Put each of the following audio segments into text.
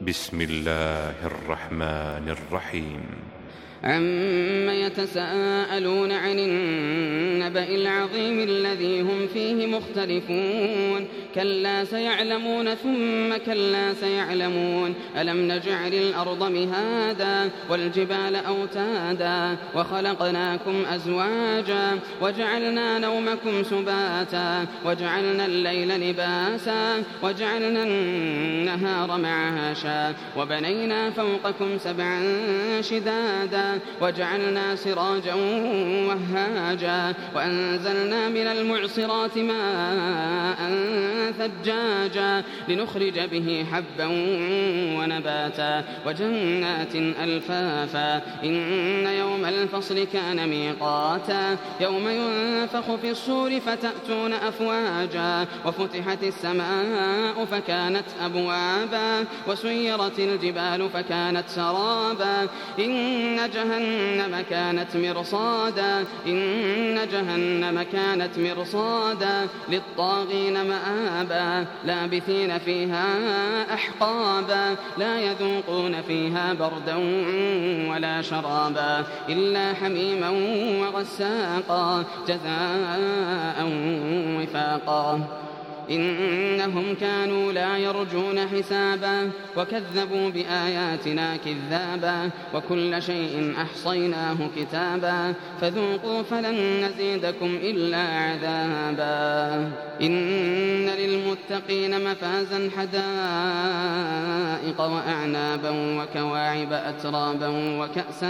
بسم الله الرحمن الرحيم. عم يتساءلون عن النبأ العظيم الذي هم فيه مختلفون كلا سيعلمون ثم كلا سيعلمون ألم نجعل الأرض مهادا والجبال أوتادا وخلقناكم أزواجا وجعلنا نومكم سباتا وجعلنا الليل لباسا وجعلنا النهار معاشا وبنينا فوقكم سبعا شدادا وجعلنا سراجا وهاجا وأنزلنا من المعصرات ماء ثجاجا لنخرج به حبا ونباتا وجنات ألفافا إن يوم الفصل كان ميقاتا يوم ينفخ في الصور فتأتون أفواجا وفتحت السماء فكانت أبوابا وسيرت الجبال فكانت سرابا إن جهنم كانت مرصادا إن جهنم كانت مرصادا للطاغين مآبا لابثين فيها أحقابا لا يذوقون فيها بردا ولا شرابا إلا حميما وغساقا جزاء وفاقا إنهم كانوا لا يرجون حسابا وكذبوا بآياتنا كذابا وكل شيء أحصيناه كتابا فذوقوا فلن نزيدكم إلا عذابا إن للمتقين مفازا حدائق وأعنابا وكواعب أترابا وكأسا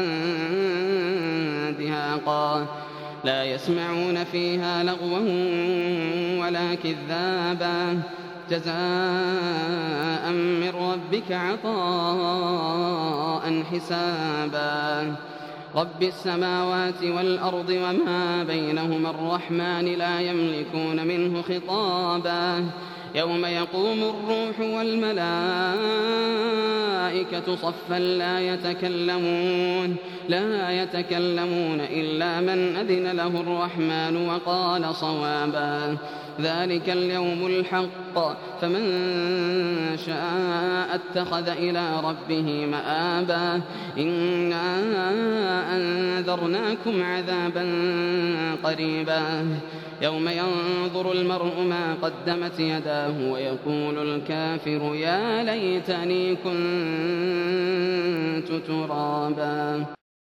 دهاقا لا يسمعون فيها لغوا ولا كذابا جزاء من ربك عطاء حسابا رب السماوات والأرض وما بينهما الرحمن لا يملكون منه خطابا يوم يقوم الروح والملائكة صفا لا يتكلمون إلا من أذن له الرحمن وقال صوابا ذلك اليوم الحق فمن شاء اتخذ إلى ربه مآبا إنا أنذرناكم عذابا قريبا يوم ينظر المرء ما قدمت يداه ويقول الكافر يا ليتني كنت ترابا.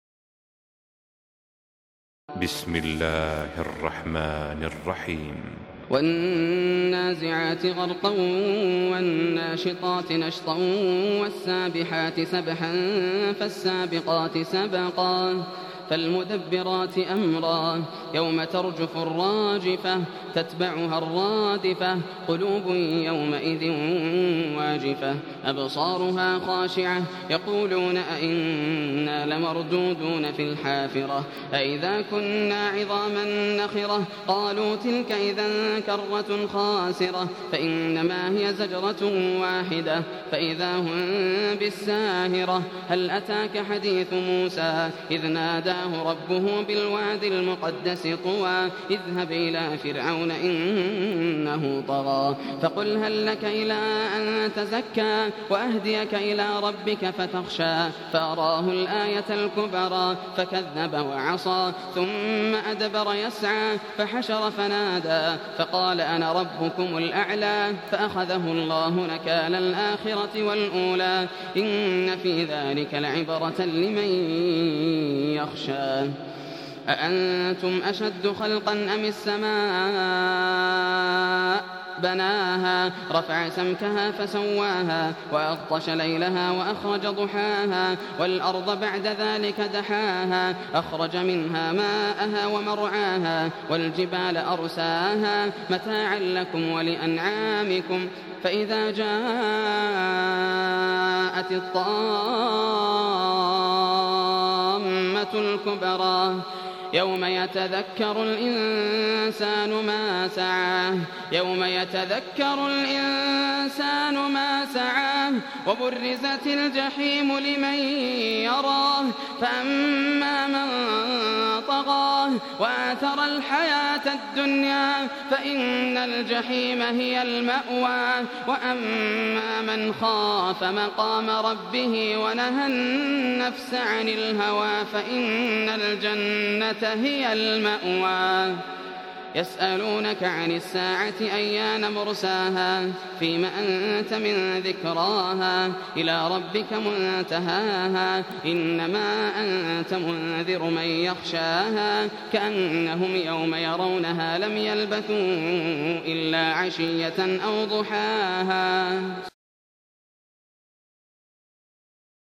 بسم الله الرحمن الرحيم. والنازعات غرقا والناشطات نشطا والسابحات سبحا فالسابقات سبقا فالمدبرات أمرا يوم ترجف الراجفة تتبعها الرادفة قلوب يومئذ واجفة أبصارها خاشعة يقولون أئنا لمردودون في الحافرة أئذا كنا عظاما نخرة قالوا تلك إذا كرة خاسرة فإنما هي زجرة واحدة فإذا هم بالساهرة هل أتاك حديث موسى إذ ناداه ربه بالوادي المقدس طوى اذهب إلى فرعون إنه طغى فقل هل لك إلى أن تزكى وأهديك إلى ربك فتخشى فأراه الآية الكبرى فكذب وعصى ثم أدبر يسعى فحشر فنادى فقال أنا ربكم الأعلى فأخذه الله نكال الآخرة والأولى إن في ذلك لعبرة لمن يخشى. أأنتم أشد خلقا أم السماء بناها رفع سمكها فسواها وأغطش ليلها وأخرج ضحاها والأرض بعد ذلك دحاها أخرج منها ماءها ومرعاها والجبال أرساها متاعا لكم ولأنعامكم فإذا جاءت الطامة الكبرى يوم يتذكر الإنسان ما سعاه وبرزت الجحيم لمن يراه فأما من طغى وآثر الحياة الدنيا فإن الجحيم هي المأوى وأما من خاف مقام ربه ونهى النفس عن الهوى فإن الجنة هي المأوى يسألونك عن الساعة أيان مرساها فيما أنت من ذكراها إلى ربك منتهاها إنما أنت منذر من يخشاها كأنهم يوم يرونها لم يلبثوا إلا عشية أو ضحاها.